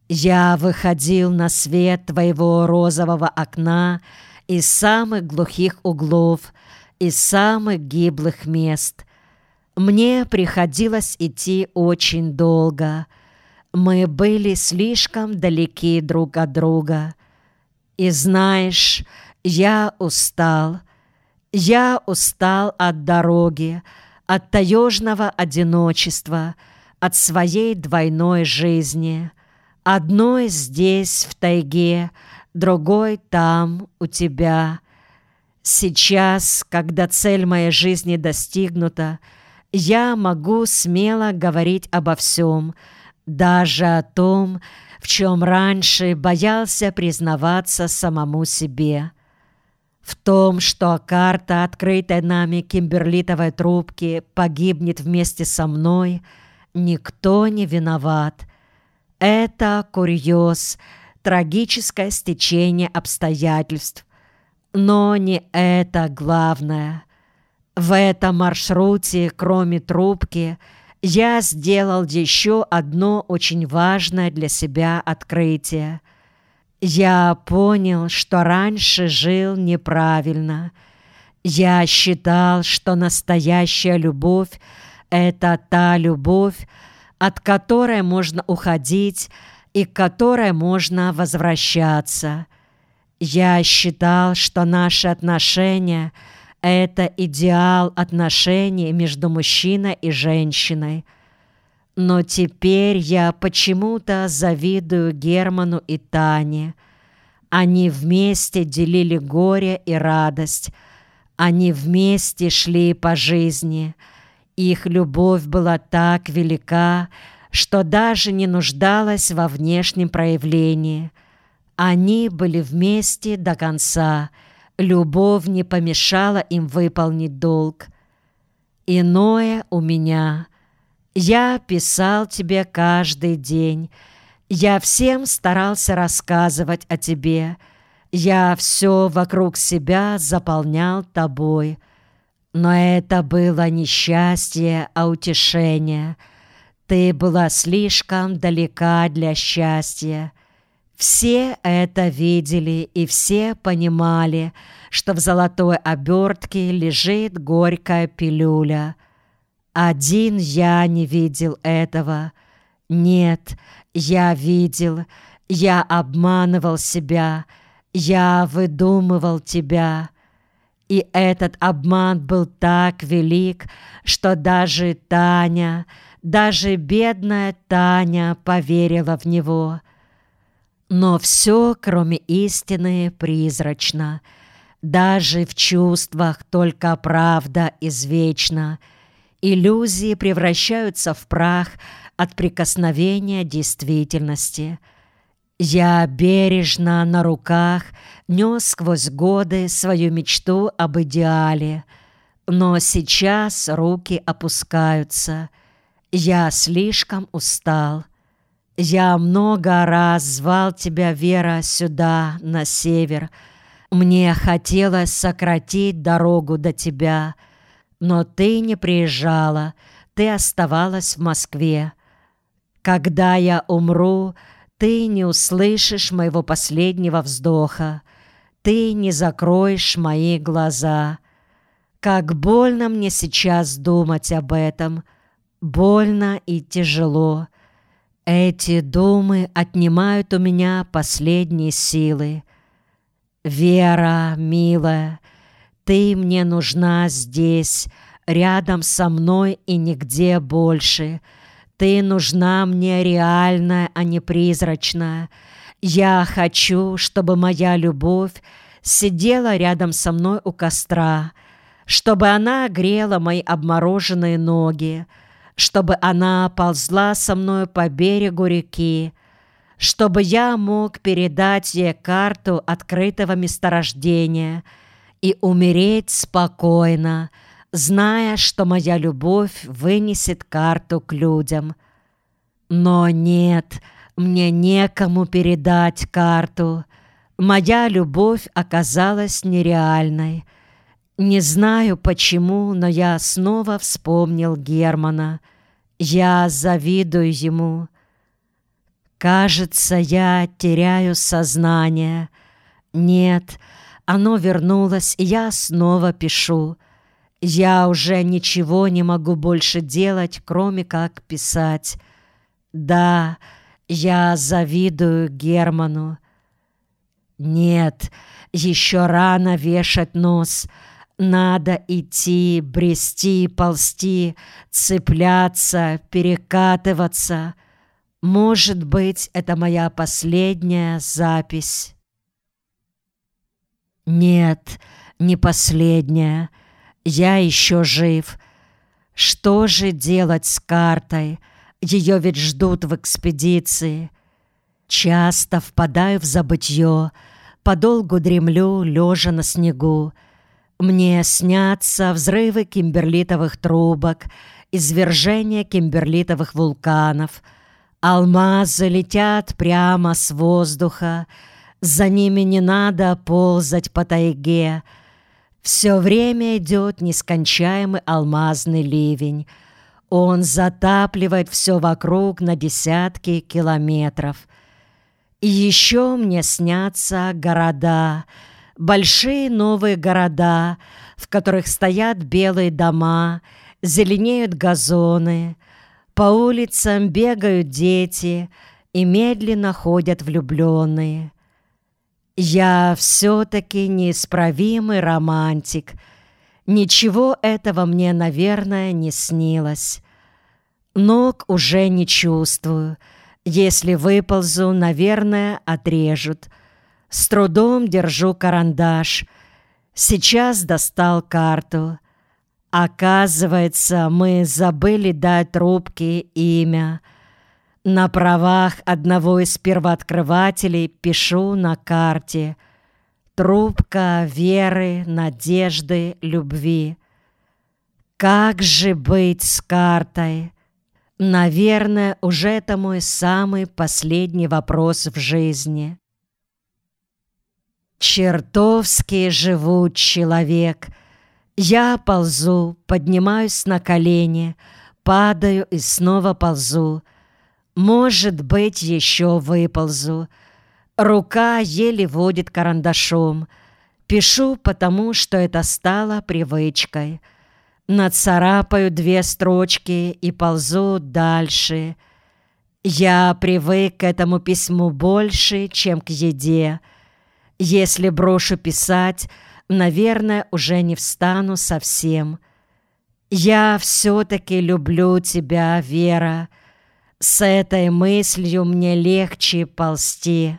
Я выходил на свет твоего розового окна из самых глухих углов, из самых гиблых мест. Мне приходилось идти очень долго. Мы были слишком далеки друг от друга. И знаешь, я устал. Я устал от дороги, от таежного одиночества, от своей двойной жизни. Одной здесь, в тайге, другой там, у тебя. Сейчас, когда цель моей жизни достигнута, я могу смело говорить обо всем, даже о том, в чем раньше боялся признаваться самому себе. В том, что карта, открытая нами кимберлитовой трубки, погибнет вместе со мной, никто не виноват. Это курьез, трагическое стечение обстоятельств. Но не это главное. В этом маршруте, кроме трубки, я сделал еще одно очень важное для себя открытие. Я понял, что раньше жил неправильно. Я считал, что настоящая любовь — это та любовь, от которой можно уходить и к которой можно возвращаться. Я считал, что наши отношения — это идеал отношений между мужчиной и женщиной. Но теперь я почему-то завидую Герману и Тане. Они вместе делили горе и радость. Они вместе шли по жизни. Их любовь была так велика, что даже не нуждалась во внешнем проявлении. Они были вместе до конца. Любовь не помешала им выполнить долг. Иное у меня. Я писал тебе каждый день. Я всем старался рассказывать о тебе. Я все вокруг себя заполнял тобой. Но это было не счастье, а утешение. Ты была слишком далека для счастья. Все это видели, и все понимали, что в золотой обертке лежит горькая пилюля. Один я не видел этого. Нет, я видел, я обманывал себя, я выдумывал тебя. И этот обман был так велик, что даже Таня, даже бедная Таня поверила в него. Но все, кроме истины, призрачно. Даже в чувствах только правда извечна. Иллюзии превращаются в прах от прикосновения действительности. Я бережно на руках нес сквозь годы свою мечту об идеале, но сейчас руки опускаются. Я слишком устал. Я много раз звал тебя, Вера, сюда, на север. Мне хотелось сократить дорогу до тебя, но ты не приезжала, ты оставалась в Москве. Когда я умру, ты не услышишь моего последнего вздоха, ты не закроешь мои глаза. Как больно мне сейчас думать об этом, больно и тяжело. Эти думы отнимают у меня последние силы. Вера, милая, ты мне нужна здесь, рядом со мной и нигде больше. Ты нужна мне реальная, а не призрачная. Я хочу, чтобы моя любовь сидела рядом со мной у костра, чтобы она грела мои обмороженные ноги, чтобы она ползла со мной по берегу реки, чтобы я мог передать ей карту открытого месторождения и умереть спокойно, зная, что моя любовь вынесет карту к людям. Но нет, мне некому передать карту. Моя любовь оказалась нереальной. Не знаю почему, но я снова вспомнил Германа. Я завидую ему. Кажется, я теряю сознание. Нет, оно вернулось, и я снова пишу. Я уже ничего не могу больше делать, кроме как писать. Да, я завидую Герману. Нет, еще рано вешать нос. Надо идти, брести, ползти, цепляться, перекатываться. Может быть, это моя последняя запись. Нет, не последняя. Я еще жив. Что же делать с картой? Ее ведь ждут в экспедиции. Часто впадаю в забытье, подолгу дремлю, лежа на снегу. Мне снятся взрывы кимберлитовых трубок, извержения кимберлитовых вулканов. Алмазы летят прямо с воздуха, за ними не надо ползать по тайге. Все время идет нескончаемый алмазный ливень. Он затапливает все вокруг на десятки километров. И еще мне снятся города, большие новые города, в которых стоят белые дома, зеленеют газоны, по улицам бегают дети и медленно ходят влюбленные. Я все-таки неисправимый романтик. Ничего этого мне, наверное, не снилось. Ног уже не чувствую. Если выползу, наверное, отрежут. С трудом держу карандаш. Сейчас достал карту. Оказывается, мы забыли дать трубке имя. На правах одного из первооткрывателей пишу на карте: трубка веры, надежды, любви. Как же быть с картой? Наверное, уже это мой самый последний вопрос в жизни. Чертовски живут человек. Я ползу, поднимаюсь на колени, падаю и снова ползу. Может быть, еще выползу. Рука еле водит карандашом. Пишу, потому что это стало привычкой. Нацарапаю 2 строчки и ползу дальше. Я привык к этому письму больше, чем к еде. Если брошу писать, наверное, уже не встану совсем. Я все-таки люблю тебя, Вера. С этой мыслью мне легче ползти.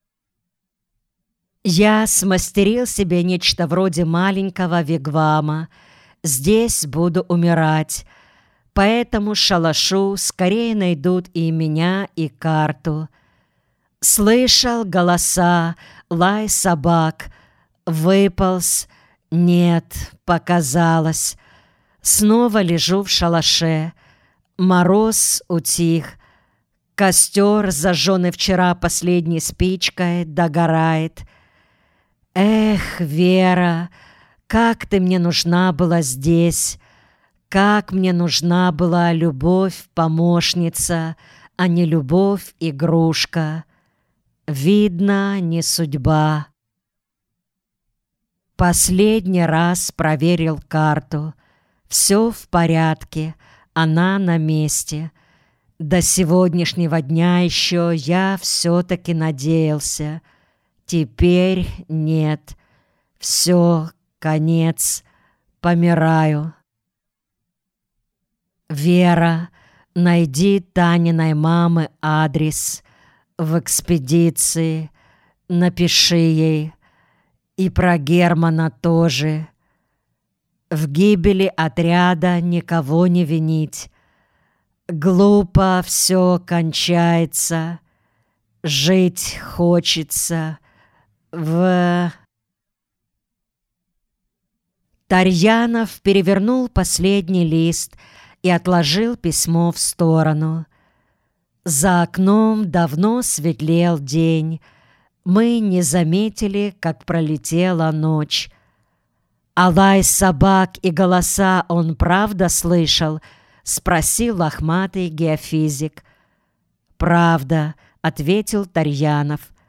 Я смастерил себе нечто вроде маленького вигвама. Здесь буду умирать. По этому шалашу скорее найдут и меня, и карту. Слышал голоса, лай собак. Выполз. Нет, показалось. Снова лежу в шалаше. Мороз утих. Костер, зажженный вчера последней спичкой, догорает. Эх, Вера, как ты мне нужна была здесь! Как мне нужна была любовь-помощница, а не любовь-игрушка! Видно, не судьба. Последний раз проверил карту. Все в порядке, она на месте. До сегодняшнего дня еще я все-таки надеялся. Теперь нет. Все, конец. Помираю. Вера, найди Таниной мамы адрес в экспедиции. Напиши ей. И про Германа тоже. В гибели отряда никого не винить. Глупо все кончается. Жить хочется. Тарьянов перевернул последний лист и отложил письмо в сторону. За окном давно светлел день. Мы не заметили, как пролетела ночь. «А лай собак и голоса он правда слышал?» — спросил лохматый геофизик. «Правда», — ответил Тарьянов.